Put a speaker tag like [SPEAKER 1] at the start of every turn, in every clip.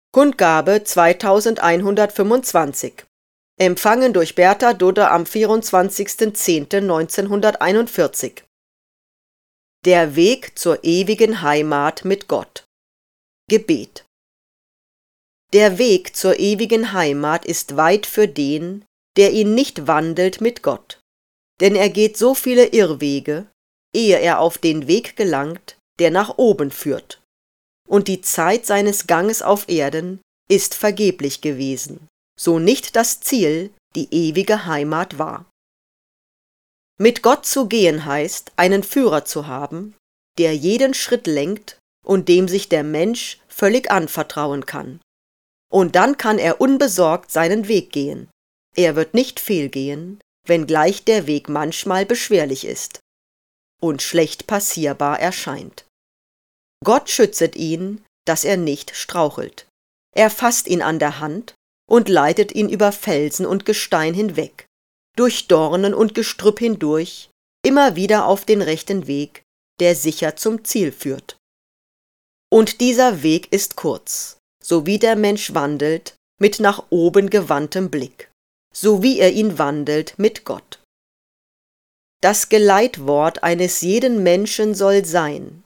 [SPEAKER 1] Kundgabe 2125. Empfangen durch Bertha Dudde am 24.10.1941. Der Weg zur ewigen Heimat mit Gott. Gebet. Der Weg zur ewigen Heimat ist weit für den, der ihn nicht wandelt mit Gott. Denn er geht so viele Irrwege, ehe er auf den Weg gelangt, der nach oben führt. Und die Zeit seines Ganges auf Erden ist vergeblich gewesen, so nicht das Ziel die ewige Heimat war. Mit Gott zu gehen heißt, einen Führer zu haben, der jeden Schritt lenkt und dem sich der Mensch völlig anvertrauen kann. Und dann kann er unbesorgt seinen Weg gehen. Er wird nicht fehlgehen, wenngleich der Weg manchmal beschwerlich ist und schlecht passierbar erscheint. Gott schützet ihn, dass er nicht strauchelt. Er fasst ihn an der Hand und leitet ihn über Felsen und Gestein hinweg, durch Dornen und Gestrüpp hindurch, immer wieder auf den rechten Weg, der sicher zum Ziel führt. Und dieser Weg ist kurz, so wie der Mensch wandelt, mit nach oben gewandtem Blick, so wie er ihn wandelt mit Gott. Das Geleitwort eines jeden Menschen soll sein: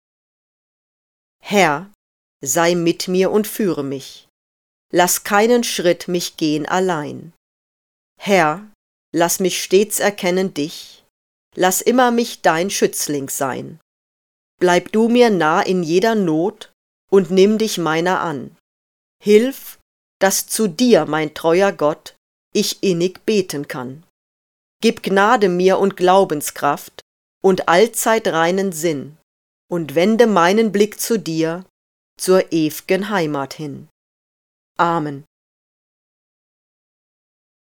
[SPEAKER 1] Herr, sei mit mir und führe mich. Lass keinen Schritt mich gehen allein. Herr, lass mich stets erkennen dich. Lass immer mich dein Schützling sein. Bleib du mir nah in jeder Not und nimm dich meiner an. Hilf, dass zu dir, mein treuer Gott, ich innig beten kann. Gib Gnade mir und Glaubenskraft und allzeit reinen Sinn und wende meinen Blick zu dir, zur ew'gen Heimat hin. Amen.